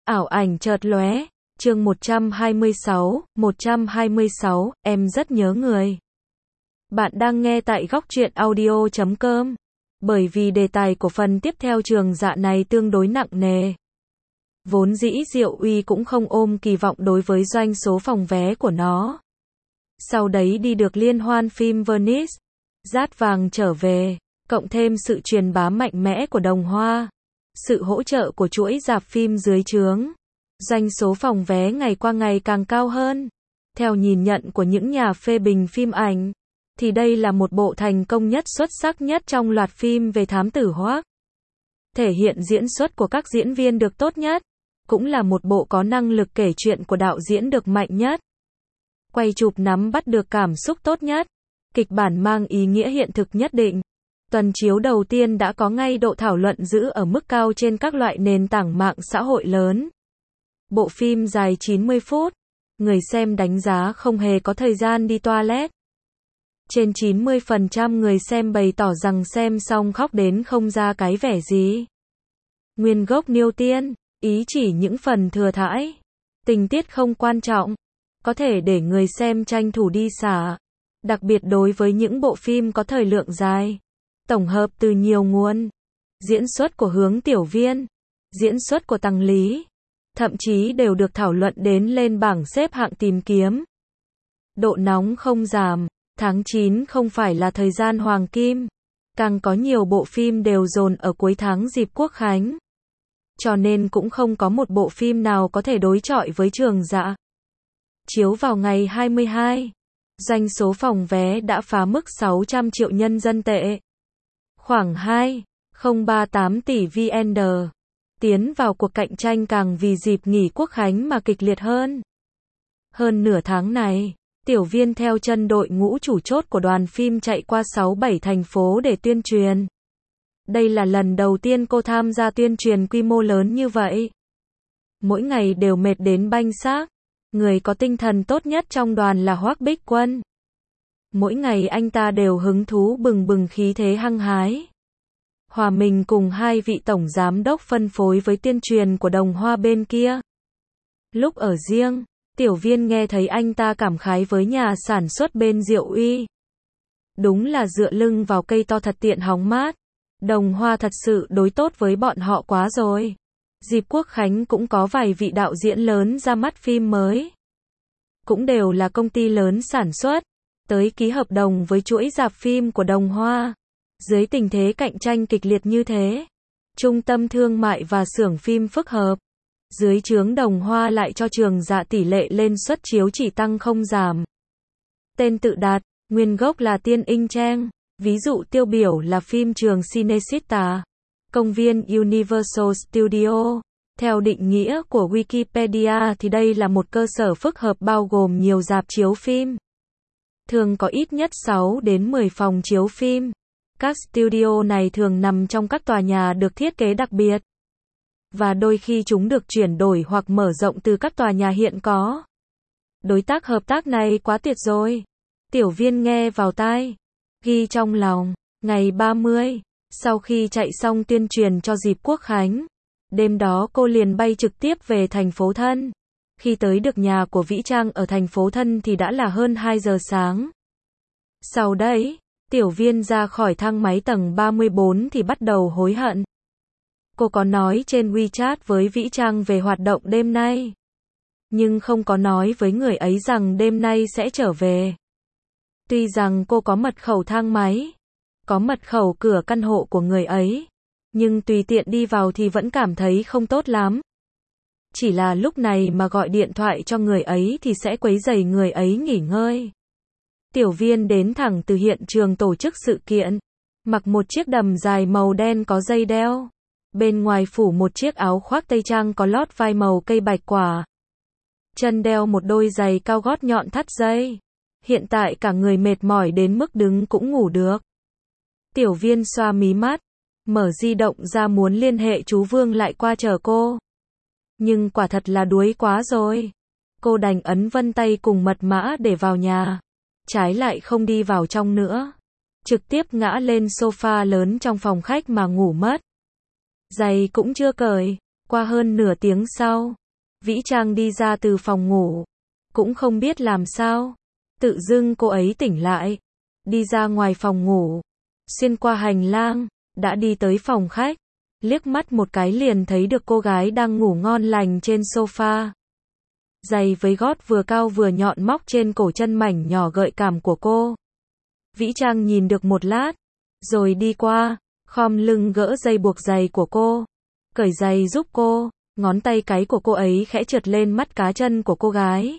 Ảo ảnh chợt lóe, chương 126, em rất nhớ người. Bạn đang nghe tại góc truyện audio.com. Bởi vì đề tài của phần tiếp theo Trường Dạ này tương đối nặng nề. Vốn dĩ Diệu Uy cũng không ôm kỳ vọng đối với doanh số phòng vé của nó. Sau đấy đi được liên hoan phim Venice, Dát Vàng trở về, cộng thêm sự truyền bá mạnh mẽ của Đồng Hoa, sự hỗ trợ của chuỗi rạp phim dưới trướng, doanh số phòng vé ngày qua ngày càng cao hơn. Theo nhìn nhận của những nhà phê bình phim ảnh, thì đây là một bộ thành công nhất, xuất sắc nhất trong loạt phim về thám tử Hoác. Thể hiện diễn xuất của các diễn viên được tốt nhất, cũng là một bộ có năng lực kể chuyện của đạo diễn được mạnh nhất. Quay chụp nắm bắt được cảm xúc tốt nhất, kịch bản mang ý nghĩa hiện thực nhất định. Tuần chiếu đầu tiên đã có ngay độ thảo luận giữ ở mức cao trên các loại nền tảng mạng xã hội lớn. Bộ phim dài 90 phút, người xem đánh giá không hề có thời gian đi toilet. Trên 90% người xem bày tỏ rằng xem xong khóc đến không ra cái vẻ gì. Nguyên gốc Niêu Tiên, ý chỉ những phần thừa thãi, tình tiết không quan trọng, có thể để người xem tranh thủ đi xả. Đặc biệt đối với những bộ phim có thời lượng dài, tổng hợp từ nhiều nguồn, diễn xuất của Hướng Tiểu Viên, diễn xuất của Tăng Lý, thậm chí đều được thảo luận đến lên bảng xếp hạng tìm kiếm. Độ nóng không giảm, tháng 9 không phải là thời gian hoàng kim, càng có nhiều bộ phim đều dồn ở cuối tháng dịp Quốc khánh. Cho nên cũng không có một bộ phim nào có thể đối chọi với Trường Dạ. Chiếu vào ngày 22, doanh số phòng vé đã phá mức 600 triệu nhân dân tệ. Khoảng 2,038 tỷ VND. Tiến vào cuộc cạnh tranh càng vì dịp nghỉ Quốc khánh mà kịch liệt hơn. Hơn nửa tháng này, Tiểu Viên theo chân đội ngũ chủ chốt của đoàn phim chạy qua 6-7 thành phố để tuyên truyền. Đây là lần đầu tiên cô tham gia tuyên truyền quy mô lớn như vậy. Mỗi ngày đều mệt đến banh xác. Người có tinh thần tốt nhất trong đoàn là Hoác Bích Quân. Mỗi ngày anh ta đều hứng thú bừng bừng, khí thế hăng hái. Hòa mình cùng hai vị tổng giám đốc phân phối với tuyên truyền của Đồng Hoa bên kia. Lúc ở riêng, Tiểu Viên nghe thấy anh ta cảm khái với nhà sản xuất bên Diệu Uy. Đúng là dựa lưng vào cây to thật tiện hóng mát. Đồng Hoa thật sự đối tốt với bọn họ quá rồi. Dịp Quốc khánh cũng có vài vị đạo diễn lớn ra mắt phim mới. Cũng đều là công ty lớn sản xuất, tới ký hợp đồng với chuỗi rạp phim của Đồng Hoa. Dưới tình thế cạnh tranh kịch liệt như thế, trung tâm thương mại và xưởng phim phức hợp, dưới trướng Đồng Hoa lại cho Trường Dạ tỷ lệ lên suất chiếu chỉ tăng không giảm. Tên tự đặt, nguyên gốc là Tiên Inh Trang, ví dụ tiêu biểu là phim trường Cinecittà, công viên Universal Studio. Theo định nghĩa của Wikipedia thì đây là một cơ sở phức hợp bao gồm nhiều rạp chiếu phim. Thường có ít nhất 6 đến 10 phòng chiếu phim. Các studio này thường nằm trong các tòa nhà được thiết kế đặc biệt. Và đôi khi chúng được chuyển đổi hoặc mở rộng từ các tòa nhà hiện có. Đối tác hợp tác này quá tuyệt rồi. Tiểu Viên nghe vào tai, ghi trong lòng. Ngày 30, sau khi chạy xong tuyên truyền cho dịp Quốc khánh, đêm đó cô liền bay trực tiếp về thành phố Thân. Khi tới được nhà của Vĩ Trang ở thành phố Thân thì đã là hơn 2 giờ sáng. Sau đấy, Tiểu Viên ra khỏi thang máy tầng 34 thì bắt đầu hối hận. Cô có nói trên WeChat với Vĩ Trang về hoạt động đêm nay, nhưng không có nói với người ấy rằng đêm nay sẽ trở về. Tuy rằng cô có mật khẩu thang máy, có mật khẩu cửa căn hộ của người ấy, nhưng tùy tiện đi vào thì vẫn cảm thấy không tốt lắm. Chỉ là lúc này mà gọi điện thoại cho người ấy thì sẽ quấy rầy người ấy nghỉ ngơi. Tiểu Viên đến thẳng từ hiện trường tổ chức sự kiện, mặc một chiếc đầm dài màu đen có dây đeo, bên ngoài phủ một chiếc áo khoác tây trang có lót vai màu cây bạch quả. Chân đeo một đôi giày cao gót nhọn thắt dây. Hiện tại cả người mệt mỏi đến mức đứng cũng ngủ được. Tiểu Viên xoa mí mắt, mở di động ra muốn liên hệ chú Vương lại qua chở cô. Nhưng quả thật là đuối quá rồi. Cô đành ấn vân tay cùng mật mã để vào nhà. Trái lại không đi vào trong nữa. Trực tiếp ngã lên sofa lớn trong phòng khách mà ngủ mất. Giày cũng chưa cởi. Qua hơn nửa tiếng sau, Vĩ Trang đi ra từ phòng ngủ. Cũng không biết làm sao. Tự dưng cô ấy tỉnh lại. Đi ra ngoài phòng ngủ. Xuyên qua hành lang. Đã đi tới phòng khách. Liếc mắt một cái liền thấy được cô gái đang ngủ ngon lành trên sofa. Giày với gót vừa cao vừa nhọn móc trên cổ chân mảnh nhỏ gợi cảm của cô. Vĩ Trang nhìn được một lát. Rồi đi qua. Khom lưng gỡ dây buộc giày của cô. Cởi giày giúp cô. Ngón tay cái của cô ấy khẽ trượt lên mắt cá chân của cô gái.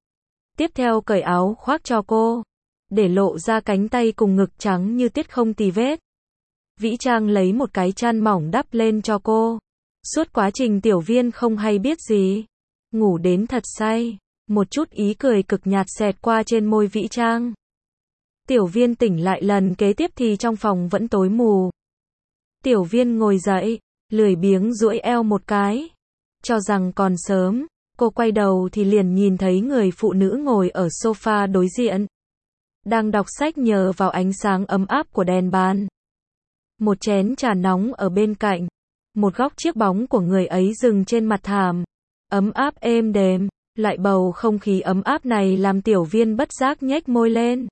Tiếp theo cởi áo khoác cho cô. Để lộ ra cánh tay cùng ngực trắng như tuyết không tì vết. Vĩ Trang lấy một cái chăn mỏng đắp lên cho cô. Suốt quá trình Tiểu Viên không hay biết gì. Ngủ đến thật say. Một chút ý cười cực nhạt xẹt qua trên môi Vĩ Trang. Tiểu Viên tỉnh lại lần kế tiếp thì trong phòng vẫn tối mù. Tiểu Viên ngồi dậy, lười biếng duỗi eo một cái. Cho rằng còn sớm, cô quay đầu thì liền nhìn thấy người phụ nữ ngồi ở sofa đối diện. Đang đọc sách nhờ vào ánh sáng ấm áp của đèn bàn. Một chén trà nóng ở bên cạnh. Một góc chiếc bóng của người ấy dừng trên mặt thảm. Ấm áp êm đềm. Loại bầu không khí ấm áp này làm Tiểu Viên bất giác nhếch môi lên.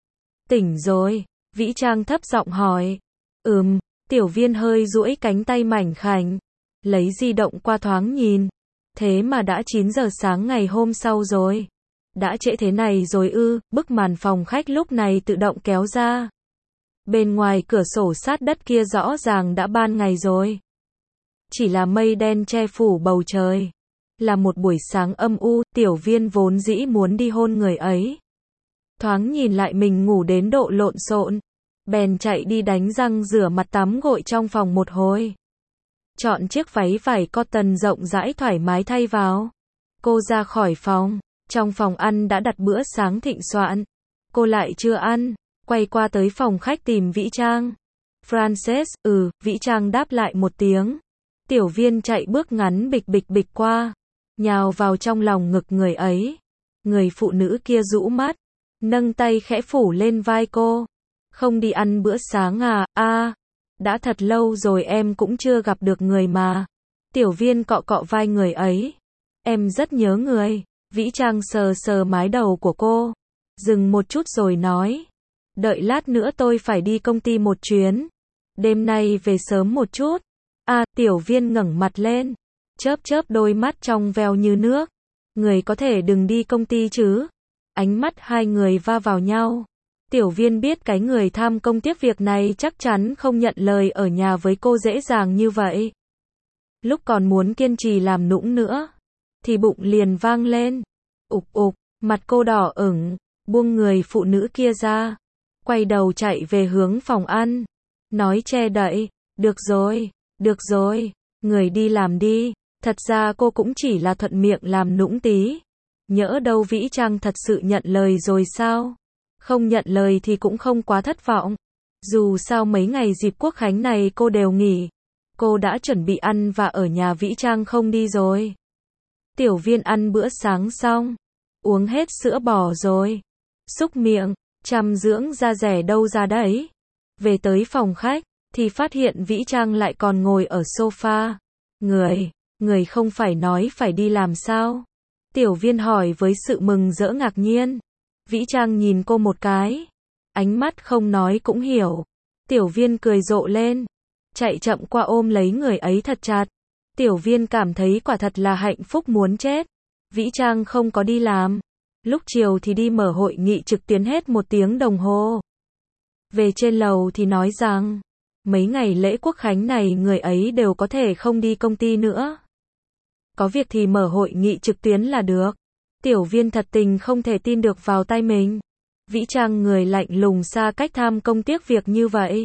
Tỉnh rồi, Vĩ Trang thấp giọng hỏi. Tiểu Viên hơi duỗi cánh tay mảnh khảnh. Lấy di động qua thoáng nhìn. Thế mà đã 9 giờ sáng ngày hôm sau rồi. Đã trễ thế này rồi ư? Bức màn phòng khách lúc này tự động kéo ra. Bên ngoài cửa sổ sát đất kia rõ ràng đã ban ngày rồi. Chỉ là mây đen che phủ bầu trời. Là một buổi sáng âm u. Tiểu Viên vốn dĩ muốn đi hôn người ấy. Thoáng nhìn lại mình ngủ đến độ lộn xộn. Bèn chạy đi đánh răng rửa mặt tắm gội trong phòng một hồi. Chọn chiếc váy vải cotton rộng rãi thoải mái thay vào. Cô ra khỏi phòng. Trong phòng ăn đã đặt bữa sáng thịnh soạn. Cô lại chưa ăn. Quay qua tới phòng khách tìm Vĩ Trang. Frances, Vĩ Trang đáp lại một tiếng. Tiểu Viên chạy bước ngắn bịch bịch bịch qua. Nhào vào trong lòng ngực người ấy. Người phụ nữ kia rũ mắt. Nâng tay khẽ phủ lên vai cô. Không đi ăn bữa sáng à? Đã thật lâu rồi em cũng chưa gặp được người mà. Tiểu Viên cọ cọ vai người ấy. Em rất nhớ người. Vĩ Trang sờ sờ mái đầu của cô. Dừng một chút rồi nói. Đợi lát nữa tôi phải đi công ty một chuyến. Đêm nay về sớm một chút. Tiểu Viên ngẩng mặt lên. Chớp chớp đôi mắt trong veo như nước. Người có thể đừng đi công ty chứ? Ánh mắt hai người va vào nhau. Tiểu Viên biết cái người tham công tiếc việc này chắc chắn không nhận lời ở nhà với cô dễ dàng như vậy. Lúc còn muốn kiên trì làm nũng nữa, thì bụng liền vang lên. Ục ục, mặt cô đỏ ửng, buông người phụ nữ kia ra. Quay đầu chạy về hướng phòng ăn. Nói che đậy, được rồi, người đi làm đi. Thật ra cô cũng chỉ là thuận miệng làm nũng tí. Nhỡ đâu Vĩ Trang thật sự nhận lời rồi sao? Không nhận lời thì cũng không quá thất vọng. Dù sao mấy ngày dịp Quốc Khánh này cô đều nghỉ. Cô đã chuẩn bị ăn và ở nhà Vĩ Trang không đi rồi. Tiểu Viên ăn bữa sáng xong. Uống hết sữa bò rồi. Xúc miệng, chăm dưỡng da rẻ đâu ra đấy. Về tới phòng khách, thì phát hiện Vĩ Trang lại còn ngồi ở sofa. Người không phải nói phải đi làm sao? Tiểu Viên hỏi với sự mừng rỡ ngạc nhiên. Vĩ Trang nhìn cô một cái. Ánh mắt không nói cũng hiểu. Tiểu Viên cười rộ lên. Chạy chậm qua ôm lấy người ấy thật chặt. Tiểu Viên cảm thấy quả thật là hạnh phúc muốn chết. Vĩ Trang không có đi làm. Lúc chiều thì đi mở hội nghị trực tuyến hết 1 tiếng đồng hồ. Về trên lầu thì nói rằng, mấy ngày lễ Quốc Khánh này người ấy đều có thể không đi công ty nữa. Có việc thì mở hội nghị trực tuyến là được. Tiểu Viên thật tình không thể tin được vào tai mình. Vĩ Trang người lạnh lùng xa cách tham công tiếc việc như vậy.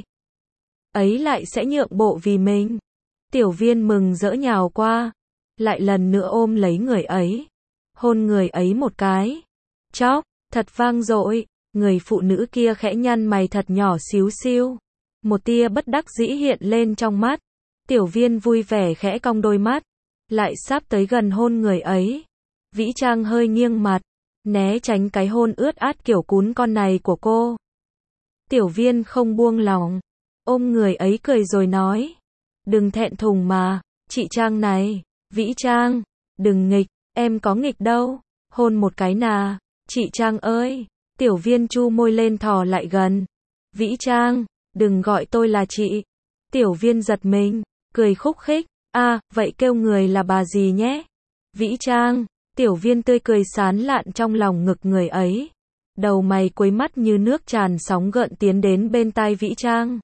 Ấy lại sẽ nhượng bộ vì mình. Tiểu Viên mừng rỡ nhào qua. Lại lần nữa ôm lấy người ấy. Hôn người ấy một cái. Chóc, thật vang dội. Người phụ nữ kia khẽ nhăn mày thật nhỏ xíu xiu. Một tia bất đắc dĩ hiện lên trong mắt. Tiểu Viên vui vẻ khẽ cong đôi mắt. Lại sắp tới gần hôn người ấy. Vĩ Trang hơi nghiêng mặt. Né tránh cái hôn ướt át kiểu cún con này của cô. Tiểu Viên không buông lòng. Ôm người ấy cười rồi nói. Đừng thẹn thùng mà. Chị Trang này, Vĩ Trang, đừng nghịch, em có nghịch đâu, hôn một cái nà, chị Trang ơi, Tiểu Viên chu môi lên thò lại gần. Vĩ Trang, đừng gọi tôi là chị. Tiểu Viên giật mình, cười khúc khích, vậy kêu người là bà gì nhé? Vĩ Trang, Tiểu Viên tươi cười sán lạn trong lòng ngực người ấy. Đầu mày quấy mắt như nước tràn sóng gợn tiến đến bên tai Vĩ Trang.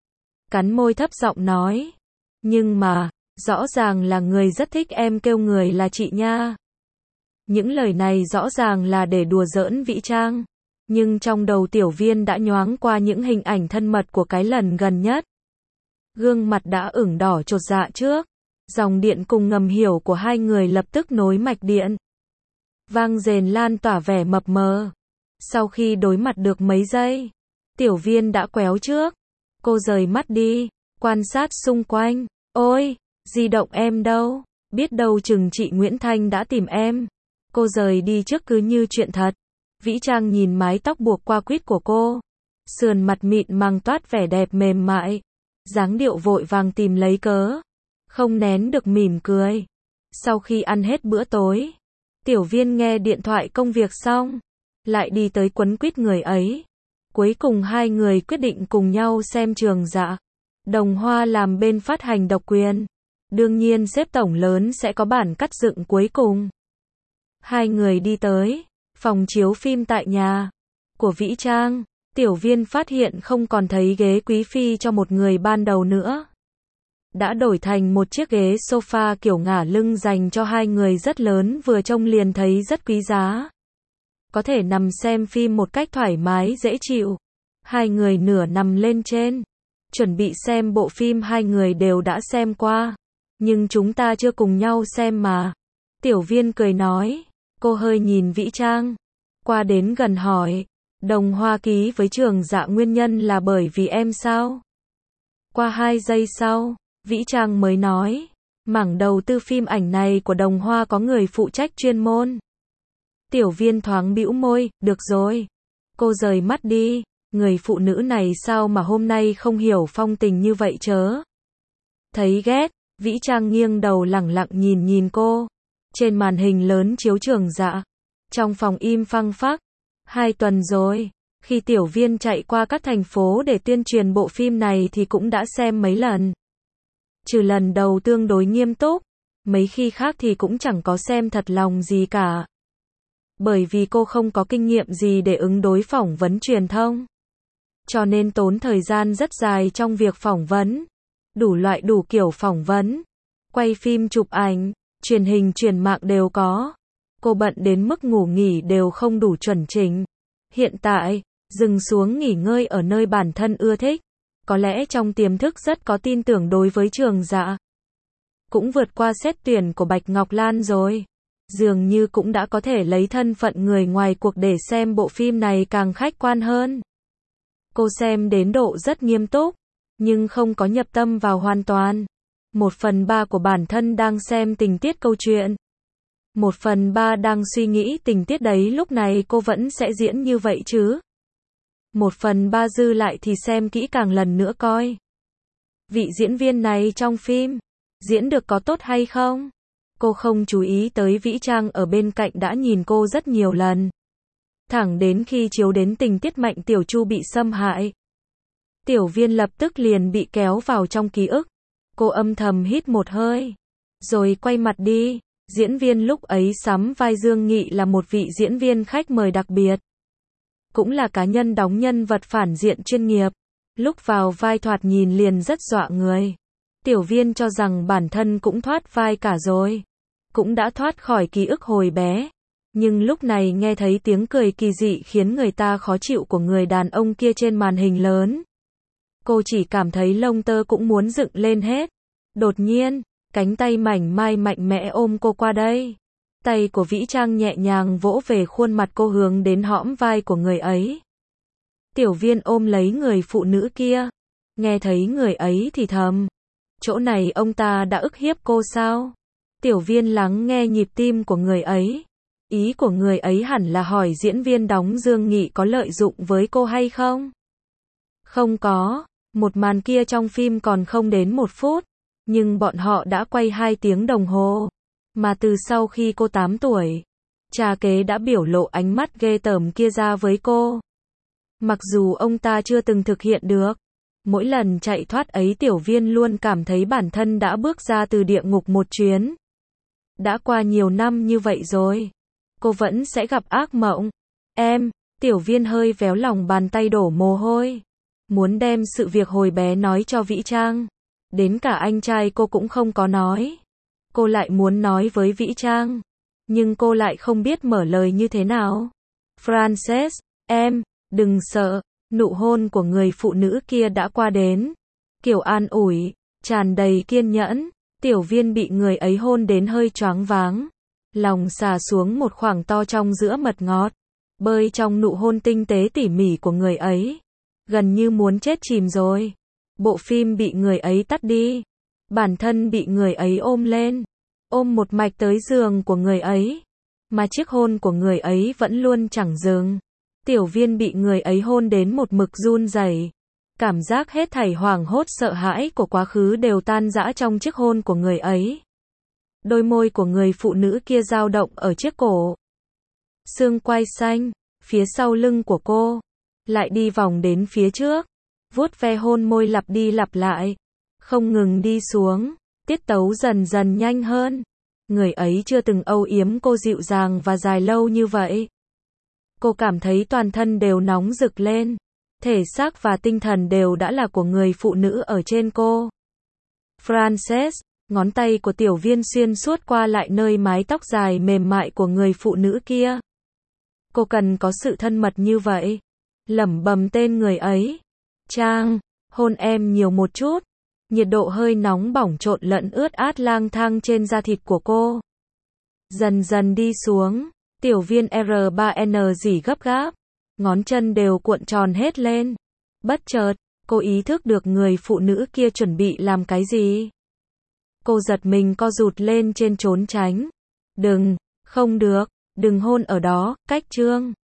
Cắn môi thấp giọng nói, nhưng mà, rõ ràng là người rất thích em kêu người là chị nha. Những lời này rõ ràng là để đùa giỡn Vĩ Trang. Nhưng trong đầu Tiểu Viên đã nhoáng qua những hình ảnh thân mật của cái lần gần nhất. Gương mặt đã ửng đỏ chột dạ trước. Dòng điện cùng ngầm hiểu của hai người lập tức nối mạch điện. Vang rền lan tỏa vẻ mập mờ. Sau khi đối mặt được mấy giây, Tiểu Viên đã quéo trước. Cô rời mắt đi, quan sát xung quanh. Ôi, di động em đâu? Biết đâu chừng chị Nguyễn Thanh đã tìm em. Cô rời đi trước cứ như chuyện thật. Vĩ Trang nhìn mái tóc buộc qua quýt của cô. Sườn mặt mịn màng toát vẻ đẹp mềm mại. Dáng điệu vội vàng tìm lấy cớ. Không nén được mỉm cười. Sau khi ăn hết bữa tối, Tiểu Viên nghe điện thoại công việc xong, lại đi tới quấn quýt người ấy. Cuối cùng hai người quyết định cùng nhau xem Trường Dạ. Đồng Hoa làm bên phát hành độc quyền. Đương nhiên sếp tổng lớn sẽ có bản cắt dựng cuối cùng. Hai người đi tới phòng chiếu phim tại nhà của Vĩ Trang. Tiểu Viên phát hiện không còn thấy ghế quý phi cho một người ban đầu nữa. Đã đổi thành một chiếc ghế sofa kiểu ngả lưng dành cho hai người rất lớn, vừa trông liền thấy rất quý giá. Có thể nằm xem phim một cách thoải mái dễ chịu. Hai người nửa nằm lên trên, chuẩn bị xem bộ phim hai người đều đã xem qua. Nhưng chúng ta chưa cùng nhau xem mà. Tiểu Viên cười nói. Cô hơi nhìn Vĩ Trang. Qua đến gần hỏi. Đồng Hoa ký với Trường Dạ nguyên nhân là bởi vì em sao? Qua 2 giây sau, Vĩ Trang mới nói. Mảng đầu tư phim ảnh này của Đồng Hoa có người phụ trách chuyên môn. Tiểu Viên thoáng bĩu môi, được rồi. Cô rời mắt đi. Người phụ nữ này sao mà hôm nay không hiểu phong tình như vậy chớ? Thấy ghét, Vĩ Trang nghiêng đầu lẳng lặng nhìn cô. Trên màn hình lớn chiếu Trường Dạ. Trong phòng im phăng phắc. 2 tuần rồi. Khi Tiểu Viên chạy qua các thành phố để tuyên truyền bộ phim này thì cũng đã xem mấy lần. Trừ lần đầu tương đối nghiêm túc, mấy khi khác thì cũng chẳng có xem thật lòng gì cả. Bởi vì cô không có kinh nghiệm gì để ứng đối phỏng vấn truyền thông. Cho nên tốn thời gian rất dài trong việc phỏng vấn. Đủ loại đủ kiểu phỏng vấn. Quay phim chụp ảnh, truyền hình truyền mạng đều có. Cô bận đến mức ngủ nghỉ đều không đủ chuẩn chỉnh. Hiện tại, dừng xuống nghỉ ngơi ở nơi bản thân ưa thích. Có lẽ trong tiềm thức rất có tin tưởng đối với Trường Dạ. Cũng vượt qua xét tuyển của Bạch Ngọc Lan rồi. Dường như cũng đã có thể lấy thân phận người ngoài cuộc để xem bộ phim này càng khách quan hơn. Cô xem đến độ rất nghiêm túc, nhưng không có nhập tâm vào hoàn toàn. 1/3 của bản thân đang xem tình tiết câu chuyện. 1/3 đang suy nghĩ tình tiết đấy lúc này cô vẫn sẽ diễn như vậy chứ. 1/3 dư lại thì xem kỹ càng lần nữa coi. Vị diễn viên này trong phim, diễn được có tốt hay không? Cô không chú ý tới Vĩ Trang ở bên cạnh đã nhìn cô rất nhiều lần. Thẳng đến khi chiếu đến tình tiết Mạnh Tiểu Chu bị xâm hại. Tiểu Viên lập tức liền bị kéo vào trong ký ức. Cô âm thầm hít một hơi. Rồi quay mặt đi. Diễn viên lúc ấy sắm vai Dương Nghị là một vị diễn viên khách mời đặc biệt. Cũng là cá nhân đóng nhân vật phản diện chuyên nghiệp. Lúc vào vai thoạt nhìn liền rất dọa người. Tiểu Viên cho rằng bản thân cũng thoát vai cả rồi. Cũng đã thoát khỏi ký ức hồi bé. Nhưng lúc này nghe thấy tiếng cười kỳ dị khiến người ta khó chịu của người đàn ông kia trên màn hình lớn. Cô chỉ cảm thấy lông tơ cũng muốn dựng lên hết. Đột nhiên, cánh tay mảnh mai mạnh mẽ ôm cô qua đây. Tay của Vĩ Trang nhẹ nhàng vỗ về khuôn mặt cô hướng đến hõm vai của người ấy. Tiểu Viên ôm lấy người phụ nữ kia. Nghe thấy người ấy thì thầm. Chỗ này ông ta đã ức hiếp cô sao? Tiểu Viên lắng nghe nhịp tim của người ấy. Ý của người ấy hẳn là hỏi diễn viên đóng Dương Nghị có lợi dụng với cô hay không? Không có. Một màn kia trong phim còn không đến 1 phút. Nhưng bọn họ đã quay 2 tiếng đồng hồ. Mà từ sau khi cô 8 tuổi, cha kế đã biểu lộ ánh mắt ghê tởm kia ra với cô. Mặc dù ông ta chưa từng thực hiện được. Mỗi lần chạy thoát ấy Tiểu Viên luôn cảm thấy bản thân đã bước ra từ địa ngục một chuyến. Đã qua nhiều năm như vậy rồi. Cô vẫn sẽ gặp ác mộng. Em, Tiểu Viên hơi véo lòng bàn tay đổ mồ hôi. Muốn đem sự việc hồi bé nói cho Vĩ Trang. Đến cả anh trai cô cũng không có nói. Cô lại muốn nói với Vĩ Trang. Nhưng cô lại không biết mở lời như thế nào. Frances, em, đừng sợ. Nụ hôn của người phụ nữ kia đã qua đến. Kiểu an ủi, tràn đầy kiên nhẫn. Tiểu Viên bị người ấy hôn đến hơi choáng váng. Lòng xà xuống một khoảng to trong giữa mật ngọt. Bơi trong nụ hôn tinh tế tỉ mỉ của người ấy. Gần như muốn chết chìm rồi. Bộ phim bị người ấy tắt đi. Bản thân bị người ấy ôm lên. Ôm một mạch tới giường của người ấy. Mà chiếc hôn của người ấy vẫn luôn chẳng dừng. Tiểu Viên bị người ấy hôn đến một mực run rẩy. Cảm giác hết thảy hoảng hốt sợ hãi của quá khứ đều tan rã trong chiếc hôn của người ấy. Đôi môi của người phụ nữ kia dao động ở chiếc cổ. Xương quai xanh, phía sau lưng của cô. Lại đi vòng đến phía trước. Vuốt ve hôn môi lặp đi lặp lại. Không ngừng đi xuống. Tiết tấu dần dần nhanh hơn. Người ấy chưa từng âu yếm cô dịu dàng và dài lâu như vậy. Cô cảm thấy toàn thân đều nóng rực lên. Thể xác và tinh thần đều đã là của người phụ nữ ở trên cô. Frances, ngón tay của Tiểu Viên xuyên suốt qua lại nơi mái tóc dài mềm mại của người phụ nữ kia. Cô cần có sự thân mật như vậy. Lẩm bẩm tên người ấy. Trang, hôn em nhiều một chút. Nhiệt độ hơi nóng bỏng trộn lẫn ướt át lang thang trên da thịt của cô. Dần dần đi xuống. Tiểu Viên R3N rỉ gấp gáp. Ngón chân đều cuộn tròn hết lên. Bất chợt, cô ý thức được người phụ nữ kia chuẩn bị làm cái gì. Cô giật mình co rụt lên trên trốn tránh. Đừng, không được, đừng hôn ở đó, cách Trương.